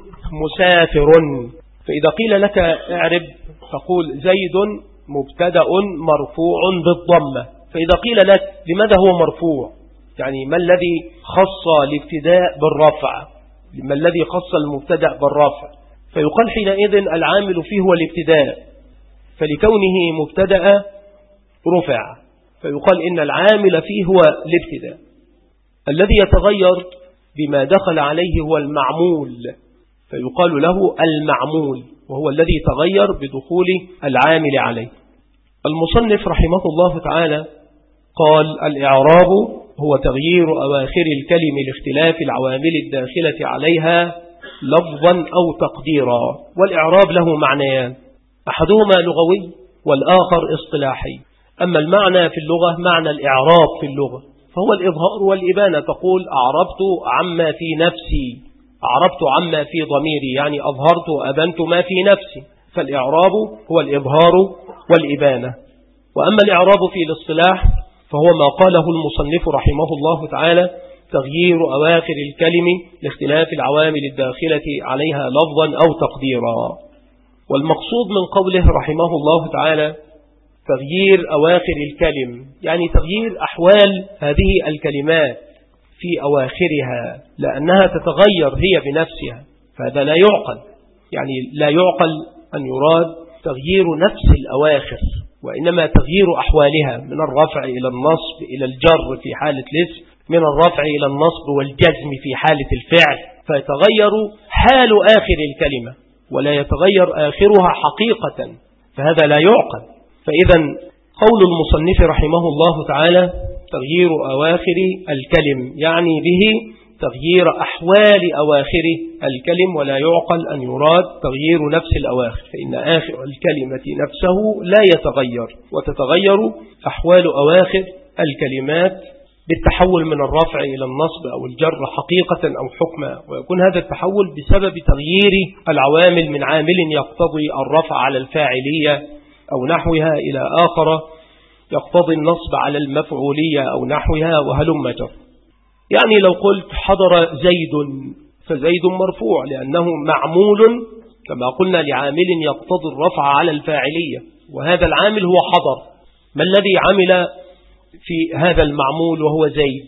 مسافر، فإذا قيل لك اعرب تقول زيد مبتدأ مرفوع بالضمة. فإذا قيل لك لماذا هو مرفوع، يعني ما الذي خص الابتداء بالرفع، ما الذي خص المبتدأ بالرفع، فيقال حينئذ العامل فيه هو الابتداء، فلكونه مبتدأ رفع، فيقال إن العامل فيه هو الابتداء. الذي يتغير بما دخل عليه هو المعمول، فيقال له المعمول، وهو الذي تغير بدخول العامل عليه. المصنف رحمه الله تعالى قال: الإعراب هو تغيير أواخر الكلم لاختلاف العوامل الداخلة عليها لفظا أو تقديرا. والإعراب له معنيان: أحدهما لغوي والآخر اصطلاحي. أما المعنى في اللغة معنى الإعراب في اللغة فهو الإظهار والإبانة، تقول أعربت عما في نفسي، أعربت عما في ضميري، يعني أظهرت وأبنت ما في نفسي، فالإعراب هو الإظهار والإبانة. وأما الإعراب في الاصطلاح فهو ما قاله المصنف رحمه الله تعالى: تغيير أواخر الكلم لاختلاف العوامل الداخلة عليها لفظا أو تقديرا. والمقصود من قوله رحمه الله تعالى تغيير أواخر الكلم، يعني تغيير أحوال هذه الكلمات في أواخرها، لأنها تتغير هي بنفسها، فهذا لا يعقل، يعني لا يعقل أن يراد تغيير نفس الأواخر، وإنما تغيير أحوالها من الرفع إلى النصب إلى الجر في حالة الاسم، من الرفع إلى النصب والجزم في حالة الفعل، فيتغير حال آخر الكلمة ولا يتغير آخرها حقيقة، فهذا لا يعقل. فإذا قول المصنف رحمه الله تعالى تغيير أواخر الكلم، يعني به تغيير أحوال أواخر الكلم، ولا يعقل أن يراد تغيير نفس الأواخر، فإن آخر الكلمة نفسه لا يتغير، وتتغير أحوال أواخر الكلمات بالتحول من الرفع إلى النصب أو الجر حقيقة أو حكما، ويكون هذا التحول بسبب تغيير العوامل من عامل يقتضي الرفع على الفاعلية أو نحوها إلى آخر يقتضي النصب على المفعولية أو نحوها وهلم جر. يعني لو قلت حضر زيد فزيد مرفوع لأنه معمول كما قلنا لعامل يقتضي الرفع على الفاعلية، وهذا العامل هو حضر. ما الذي عمل في هذا المعمول وهو زيد؟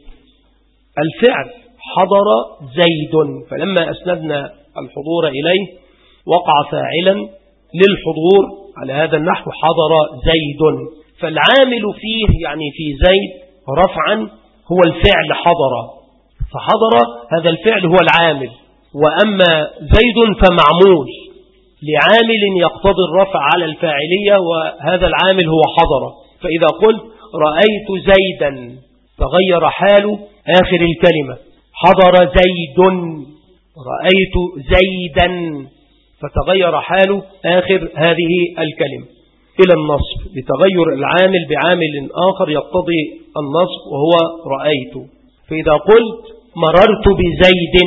الفعل حضر زيد، فلما أسندنا الحضور إليه وقع فاعلا للحضور على هذا النحو حضر زيد، فالعامل فيه يعني في زيد رفعا هو الفعل حضر، فحضر هذا الفعل هو العامل، وأما زيد فمعمول لعامل يقتضي الرفع على الفاعلية، وهذا العامل هو حضر. فإذا قلت رأيت زيدا تغير حال آخر الكلمة، حضر زيد، رأيت زيدا، فتغير حال آخر هذه الكلمة إلى النصب لتغير العامل بعامل آخر يقتضي النصب وهو رأيت. فإذا قلت مررت بزيد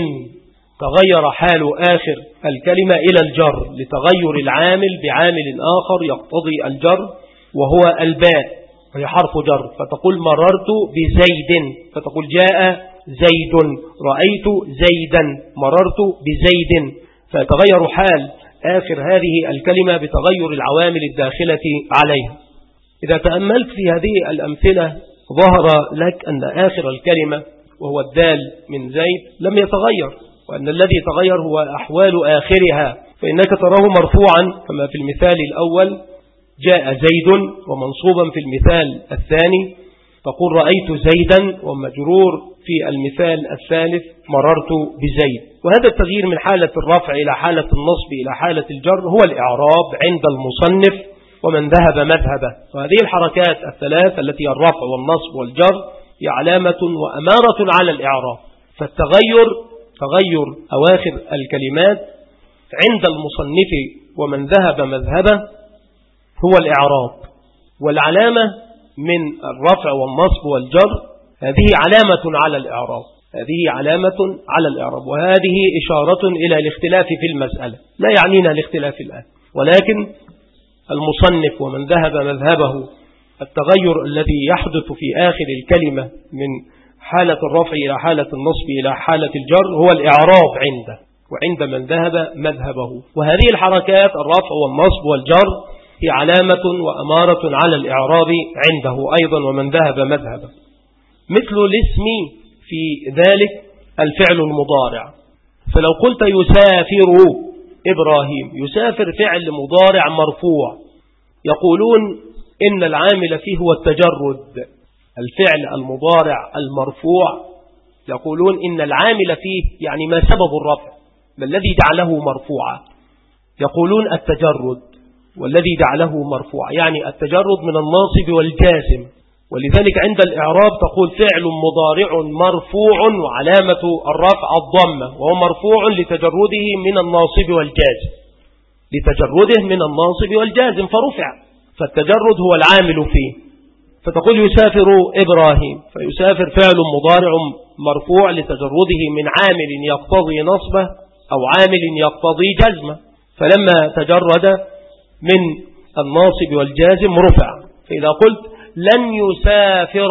تغير حال آخر الكلمة إلى الجر لتغير العامل بعامل آخر يقتضي الجر وهو الباء وهي حرف جر، فتقول مررت بزيد، فتقول جاء زيد، رأيت زيدا، مررت بزيد، فتغير حال آخر هذه الكلمة بتغير العوامل الداخلة عليها. إذا تأملت في هذه الأمثلة ظهر لك أن آخر الكلمة وهو الدال من زيد لم يتغير، وأن الذي تغير هو أحوال آخرها، فإنك تراه مرفوعا كما في المثال الأول جاء زيد، ومنصوبا في المثال الثاني تقول رأيت زيدا، ومجرور في المثال الثالث مررت بزيد. وهذا التغيير من حالة الرفع إلى حالة النصب إلى حالة الجر هو الإعراب عند المصنف ومن ذهب مذهبه. وهذه الحركات الثلاث التي هي الرفع والنصب والجر هي علامة وأمارة على الإعراب. فالتغير تغير أواخر الكلمات عند المصنف ومن ذهب مذهبه هو الإعراب، والعلامة من الرفع والنصب والجر هذه علامة على الإعراب، هذه علامة على الإعراب، وهذه إشارة إلى الاختلاف في المسألة. لا يعنينا الاختلاف الآن، ولكن المصنف ومن ذهب مذهبه التغير الذي يحدث في آخر الكلمة من حالة الرفع إلى حالة النصب إلى حالة الجر هو الإعراب عنده وعند من ذهب مذهبه. وهذه الحركات الرفع والنصب والجر هي علامة وأمارة على الإعراب عنده أيضا ومن ذهب مذهبه. مثل الاسم في ذلك الفعل المضارع، فلو قلت يسافر إبراهيم، يسافر فعل مضارع مرفوع، يقولون إن العامل فيه هو التجرد. الفعل المضارع المرفوع يقولون إن العامل فيه يعني ما سبب الرفع، ما الذي جعله مرفوعا، يقولون التجرد، والذي جعله مرفوع يعني التجرد من الناصب والجازم. ولذلك عند الإعراب تقول فعل مضارع مرفوع وعلامة الرفع الضمة، وهو مرفوع لتجرده من الناصب والجازم، لتجرده من الناصب والجازم فرفع، فالتجرد هو العامل فيه. فتقول يسافر إبراهيم، فيسافر فعل مضارع مرفوع لتجرده من عامل يقتضي نصبه أو عامل يقتضي جزمه، فلما تجرد من الناصب والجازم رفع. فإذا قلت لن يسافر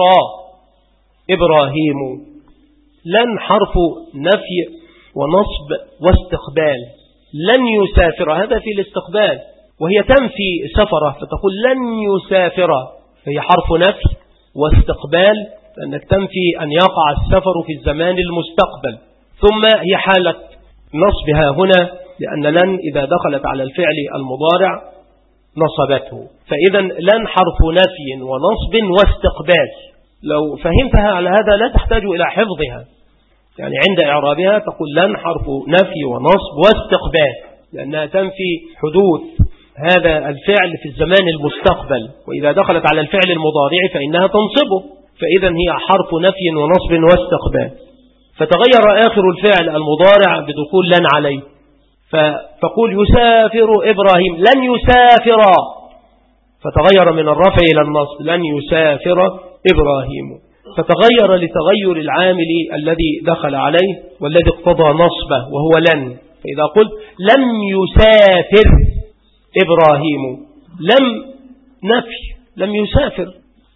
إبراهيم، لن حرف نفي ونصب واستقبال، لن يسافر هذا في الاستقبال، وهي تنفي سفره، فتقول لن يسافر، فهي حرف نفي واستقبال، لأنك تنفي أن يقع السفر في الزمان المستقبل. ثم هي حالة نصبها هنا، لأن لن إذا دخلت على الفعل المضارع نصبته، فإذا لن حرف نفي ونصب واستقبال. لو فهمتها على هذا لا تحتاج إلى حفظها، يعني عند إعرابها تقول لن حرف نفي ونصب واستقبال، لأنها تنفي حدوث هذا الفعل في الزمان المستقبل، وإذا دخلت على الفعل المضارع فإنها تنصبه، فإذا هي حرف نفي ونصب واستقبال. فتغير آخر الفعل المضارع بدخول لن عليه، فتقول يسافر إبراهيم، لن يسافر، فتغير من الرفع إلى النصب، لن يسافر إبراهيم، فتغير لتغير العامل الذي دخل عليه والذي اقتضى نصبه وهو لن. فإذا قلت لم يسافر إبراهيم، لم نفي، لم يسافر،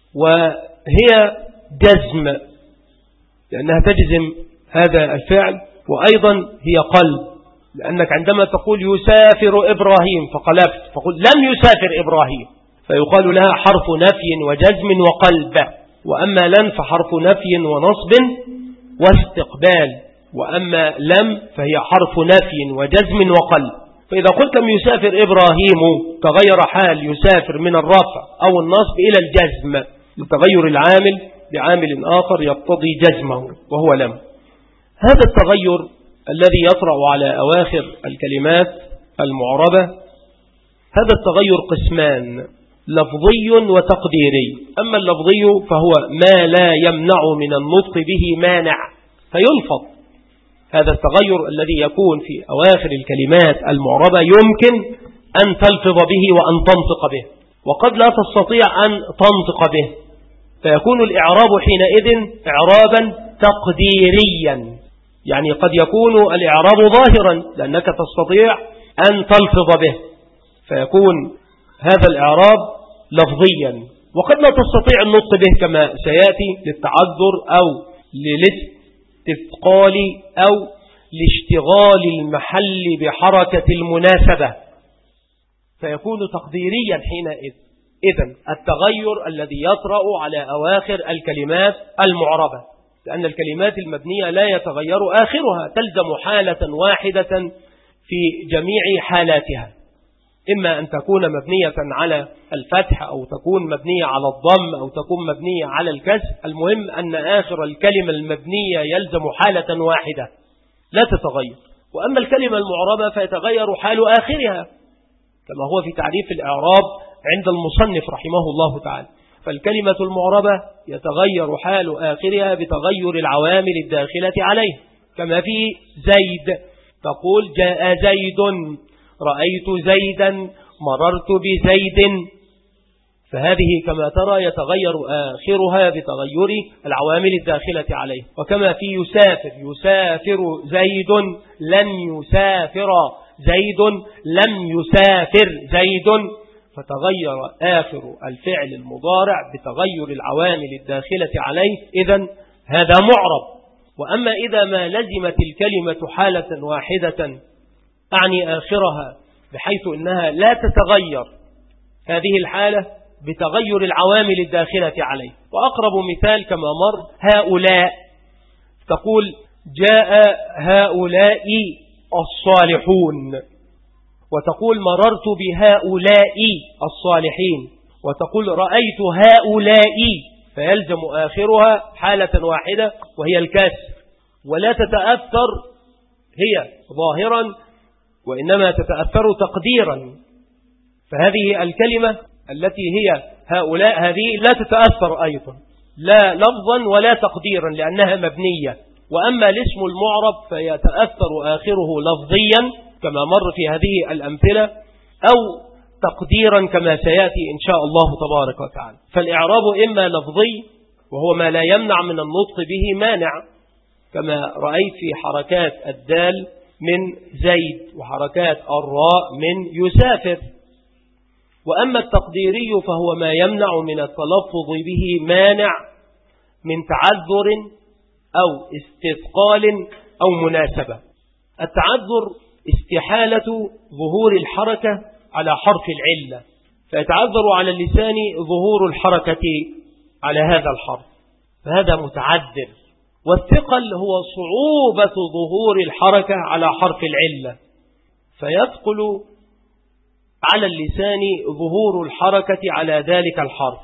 وهي جزم لأنها تجزم هذا الفعل، وأيضا هي قلب، لأنك عندما تقول يسافر إبراهيم فقلبت، فقل لم يسافر إبراهيم، فيقال لها حرف نفي وجزم وقلب. وأما لن فحرف نفي ونصب واستقبال، وأما لم فهي حرف نفي وجزم وقلب. فإذا قلت لم يسافر إبراهيم تغير حال يسافر من الرفع أو النصب إلى الجزم لتغير العامل بعامل آخر يقتضي جزمه وهو لم. هذا التغير الذي يطرأ على أواخر الكلمات المعربة، هذا التغير قسمان، لفظي وتقديري. أما اللفظي فهو ما لا يمنع من النطق به مانع فيلفظ. هذا التغير الذي يكون في أواخر الكلمات المعربة يمكن أن تلفظ به وأن تنطق به، وقد لا تستطيع أن تنطق به، فيكون الإعراب حينئذ إعرابا تقديريا. يعني قد يكون الإعراب ظاهرا لأنك تستطيع أن تلفظ به، فيكون هذا الإعراب لفظيا، وقد لا تستطيع النطق به كما سيأتي للتعذر أو للاستثقال أو لاشتغال المحل بحركة المناسبة، فيكون تقديريا حينئذ. إذن التغير الذي يطرأ على أواخر الكلمات المعربة، لأن الكلمات المبنية لا يتغير آخرها، تلزم حالة واحدة في جميع حالاتها، إما أن تكون مبنية على الفتح أو تكون مبنية على الضم أو تكون مبنية على الكسر. المهم أن آخر الكلمة المبنية يلزم حالة واحدة لا تتغير. وأما الكلمة المعربة فيتغير حال آخرها كما هو في تعريف الإعراب عند المصنف رحمه الله تعالى. فالكلمة المعربة يتغير حال آخرها بتغير العوامل الداخلة عليه، كما في زيد تقول جاء زيد، رأيت زيدا، مررت بزيد، فهذه كما ترى يتغير آخرها بتغير العوامل الداخلة عليه. وكما في يسافر، يسافر زيد، لن يسافر زيد، لم يسافر زيد، فتغير آخر الفعل المضارع بتغير العوامل الداخلة عليه، إذن هذا معرب. وأما إذا ما لزمت الكلمة حالة واحدة أعني آخرها بحيث أنها لا تتغير، هذه الحالة بتغير العوامل الداخلة عليه. وأقرب مثال كما مر هؤلاء، تقول جاء هؤلاء الصالحون، وتقول مررت بهؤلاء الصالحين، وتقول رأيت هؤلاء، فيلزم آخرها حالة واحدة وهي الكسر، ولا تتأثر هي ظاهرا وإنما تتأثر تقديرا. فهذه الكلمة التي هي هؤلاء هذه لا تتأثر أيضا لا لفظا ولا تقديرا لأنها مبنية. وأما الاسم المعرب فيتأثر آخره لفظيا كما مر في هذه الأمثلة أو تقديرا كما سيأتي إن شاء الله تبارك وتعالى. فالإعراب إما لفظي وهو ما لا يمنع من النطق به مانع، كما رأيت في حركات الدال من زيد وحركات الراء من يسافر. وأما التقديري فهو ما يمنع من التلفظ به مانع من تعذر أو استثقال أو مناسبة. التعذر استحالة ظهور الحركة على حرف العلة، فيتعذر على اللسان ظهور الحركة على هذا الحرف، فهذا متعذر. والثقل هو صعوبة ظهور الحركة على حرف العلة، فيثقل على اللسان ظهور الحركة على ذلك الحرف،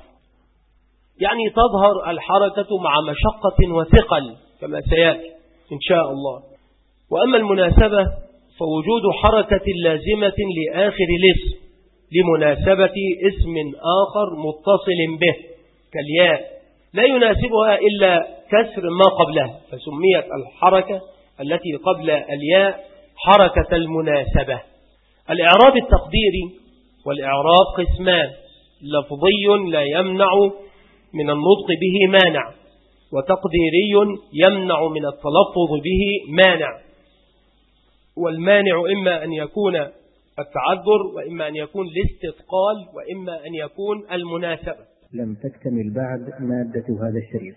يعني تظهر الحركة مع مشقة وثقل كما سيأتي إن شاء الله. وأما المناسبة فوجود حركة لازمة لآخر الاسم لمناسبة اسم آخر متصل به كالياء، لا يناسبها إلا كسر ما قبلها، فسميت الحركة التي قبل الياء حركة المناسبة. الإعراب التقديري والإعراب قسمان: لفظي لا يمنع من النطق به مانع، وتقديري يمنع من التلفظ به مانع. والمانع إما أن يكون التعذر، وإما أن يكون الاستثقال، وإما أن يكون المناسبة. لم تكتمل بعد مادة هذا الشريط،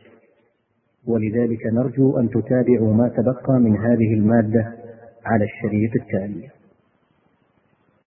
ولذلك نرجو أن تتابعوا ما تبقى من هذه المادة على الشريط التالي.